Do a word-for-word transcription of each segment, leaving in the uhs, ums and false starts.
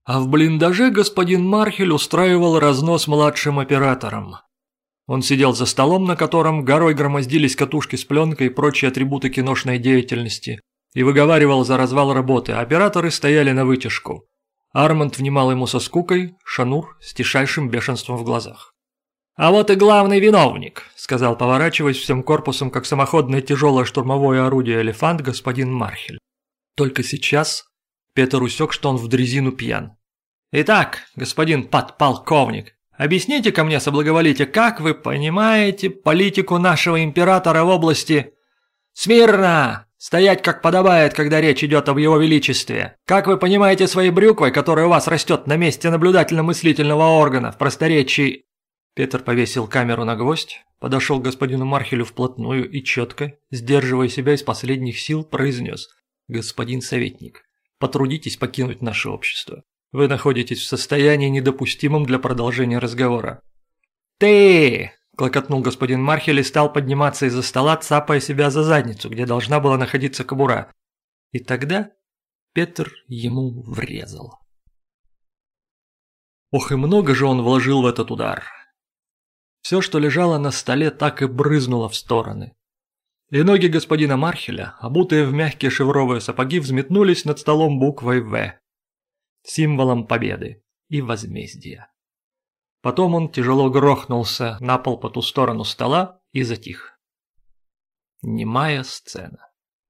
А в блиндаже господин Мархель устраивал разнос младшим операторам. Он сидел за столом, на котором горой громоздились катушки с пленкой и прочие атрибуты киношной деятельности, и выговаривал за развал работы, а операторы стояли на вытяжку. Арманд внимал ему со скукой, Шанур с тишайшим бешенством в глазах. «А вот и главный виновник», – сказал, поворачиваясь всем корпусом, как самоходное тяжелое штурмовое орудие «Элефант», господин Мархель. Только сейчас Петр усек, что он в дрезину пьян. «Итак, господин подполковник, объясните-ка мне, соблаговолите, как вы понимаете политику нашего императора в области...» «Смирно! Стоять как подобает, когда речь идет об его величестве! Как вы понимаете своей брюквой, которая у вас растет на месте наблюдательно-мыслительного органа в просторечии...» Петр повесил камеру на гвоздь, подошел к господину Мархелю вплотную и четко, сдерживая себя из последних сил, произнес: «Господин советник, потрудитесь покинуть наше общество. Вы находитесь в состоянии, недопустимом для продолжения разговора». «Ты!» – клокотнул господин Мархель и стал подниматься из-за стола, цапая себя за задницу, где должна была находиться кобура. И тогда Петр ему врезал. Ох, и много же он вложил в этот удар. Все, что лежало на столе, так и брызнуло в стороны. И ноги господина Мархеля, обутые в мягкие шевровые сапоги, взметнулись над столом буквой «В», символом победы и возмездия. Потом он тяжело грохнулся на пол по ту сторону стола и затих. Немая сцена.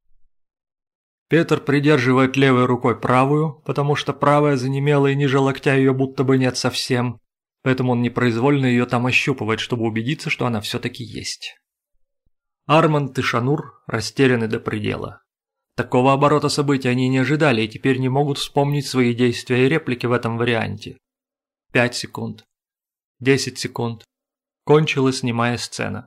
Петр придерживает левой рукой правую, потому что правая занемела и ниже локтя ее будто бы нет совсем, поэтому он непроизвольно ее там ощупывает, чтобы убедиться, что она все-таки есть. Арманд и Шанур растеряны до предела. Такого оборота событий они не ожидали и теперь не могут вспомнить свои действия и реплики в этом варианте. Пять секунд. Десять секунд. Кончилась немая сцена.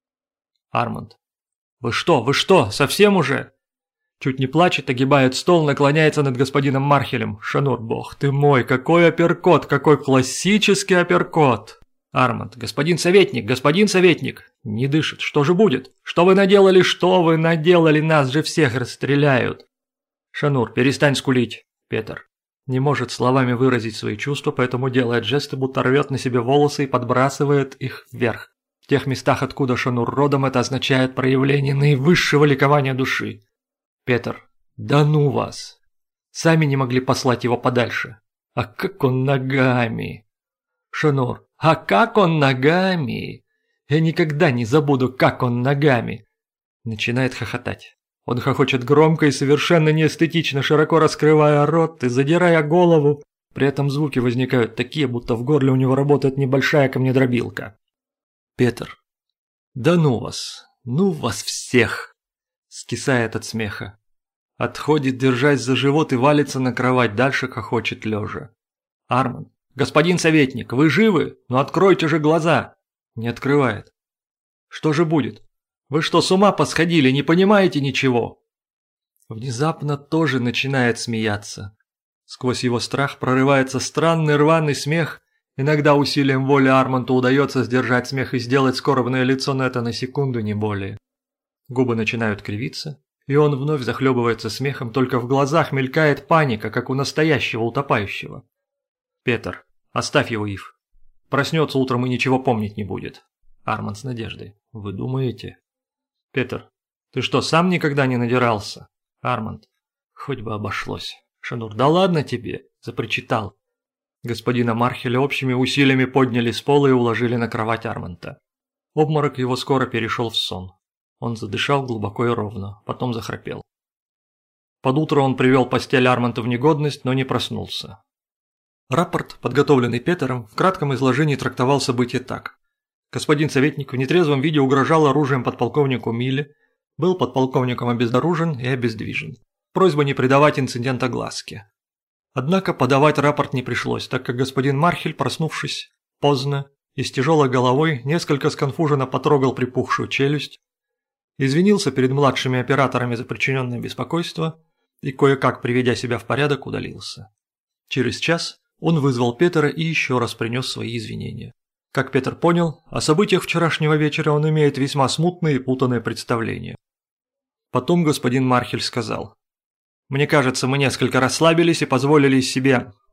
Арманд. «Вы что, вы что, совсем уже?» Чуть не плачет, огибает стол, наклоняется над господином Мархелем. «Шанур, бог ты мой, какой апперкот, какой классический апперкот!» Арманд. «Господин советник, господин советник!» Не дышит. «Что же будет? Что вы наделали, что вы наделали? Нас же всех расстреляют!» Шанур. «Перестань скулить!» Петр. Не может словами выразить свои чувства, поэтому делает жесты, будто рвет на себе волосы и подбрасывает их вверх. В тех местах, откуда Шанур родом, это означает проявление наивысшего ликования души. Петр. «Да ну вас! Сами не могли послать его подальше. А как он ногами!» Шанур. «А как он ногами! Я никогда не забуду, как он ногами!» Начинает хохотать. Он хохочет громко и совершенно неэстетично, широко раскрывая рот и задирая голову. При этом звуки возникают такие, будто в горле у него работает небольшая камнедробилка. Петр. «Да ну вас! Ну вас всех!» Скисает от смеха. Отходит, держась за живот, и валится на кровать, дальше хохочет лежа. Арманд. «Господин советник, вы живы? Ну откройте же глаза!» Не открывает. «Что же будет? Вы что, с ума посходили, не понимаете ничего?» Внезапно тоже начинает смеяться. Сквозь его страх прорывается странный рваный смех. Иногда усилием воли Арманту удается сдержать смех и сделать скорбное лицо, но это на секунду, не более. Губы начинают кривиться, и он вновь захлебывается смехом, только в глазах мелькает паника, как у настоящего утопающего. Петр. «Оставь его, Ив. Проснется утром и ничего помнить не будет». Арманд с надеждой. «Вы думаете?» Петр. «Ты что, сам никогда не надирался?» Арманд. «Хоть бы обошлось». Шанур. «Да ладно тебе», запричитал. Господина Мархеля общими усилиями подняли с пола и уложили на кровать Арманда. Обморок его скоро перешел в сон. Он задышал глубоко и ровно, потом захрапел. Под утро он привел постель Арманда в негодность, но не проснулся. Рапорт, подготовленный Петером, в кратком изложении трактовал события так. Господин советник в нетрезвом виде угрожал оружием подполковнику Милле, был подполковником обезоружен и обездвижен. Просьба не придавать инцидент огласке. Однако подавать рапорт не пришлось, так как господин Мархель, проснувшись поздно и с тяжелой головой, несколько сконфуженно потрогал припухшую челюсть, извинился перед младшими операторами за причиненное беспокойство и, кое-как приведя себя в порядок, удалился. Через час он вызвал Петра и еще раз принес свои извинения. Как Петр понял, о событиях вчерашнего вечера он имеет весьма смутное и путанное представление. Потом господин Мархель сказал: «Мне кажется, мы несколько расслабились и позволили себе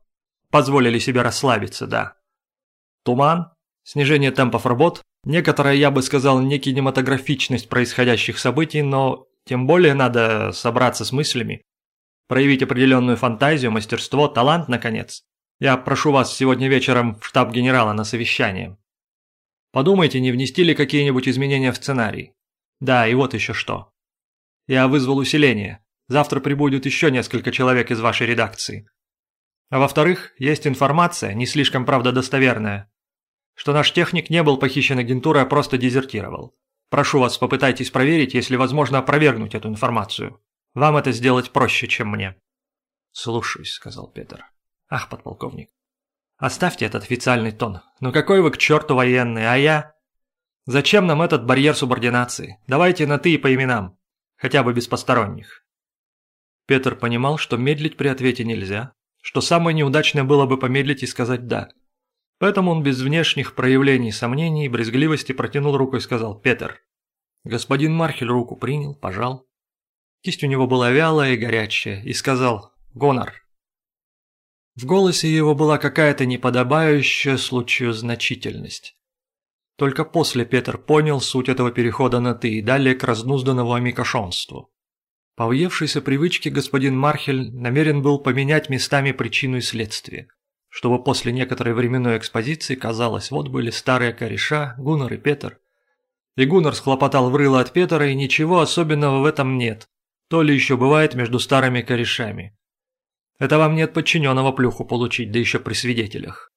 позволили себе расслабиться, да. Туман, снижение темпов работ, некоторая, я бы сказал, не кинематографичность происходящих событий, но тем более надо собраться с мыслями, проявить определенную фантазию, мастерство, талант, наконец. Я прошу вас сегодня вечером в штаб генерала на совещание. Подумайте, не внести ли какие-нибудь изменения в сценарий. Да, и вот еще что. Я вызвал усиление. Завтра прибудет еще несколько человек из вашей редакции. А во-вторых, есть информация, не слишком, правда, достоверная, что наш техник не был похищен агентурой, а просто дезертировал. Прошу вас, попытайтесь проверить, если возможно опровергнуть эту информацию. Вам это сделать проще, чем мне». «Слушаюсь», — сказал Петр. «Ах, подполковник, оставьте этот официальный тон. Ну какой вы к черту военный, а я? Зачем нам этот барьер субординации? Давайте на «ты» и по именам, хотя бы без посторонних». Петр понимал, что медлить при ответе нельзя, что самое неудачное было бы помедлить и сказать «да». Поэтому он без внешних проявлений сомнений и брезгливости протянул руку и сказал: «Петр». Господин Мархель руку принял, пожал. Кисть у него была вялая и горячая, и сказал: «Гонор». В голосе его была какая-то неподобающая случаю значительность. Только после Петр понял суть этого перехода на «ты» и далее к разнузданному амикошонству. По въевшейся привычке господин Мархель намерен был поменять местами причину и следствие, чтобы после некоторой временной экспозиции казалось, вот были старые кореша, Гуннар и Петр. И Гуннар схлопотал в рыло от Петра, и ничего особенного в этом нет, то ли еще бывает между старыми корешами. Это вам нет подчиненного плюху получить, да еще при свидетелях.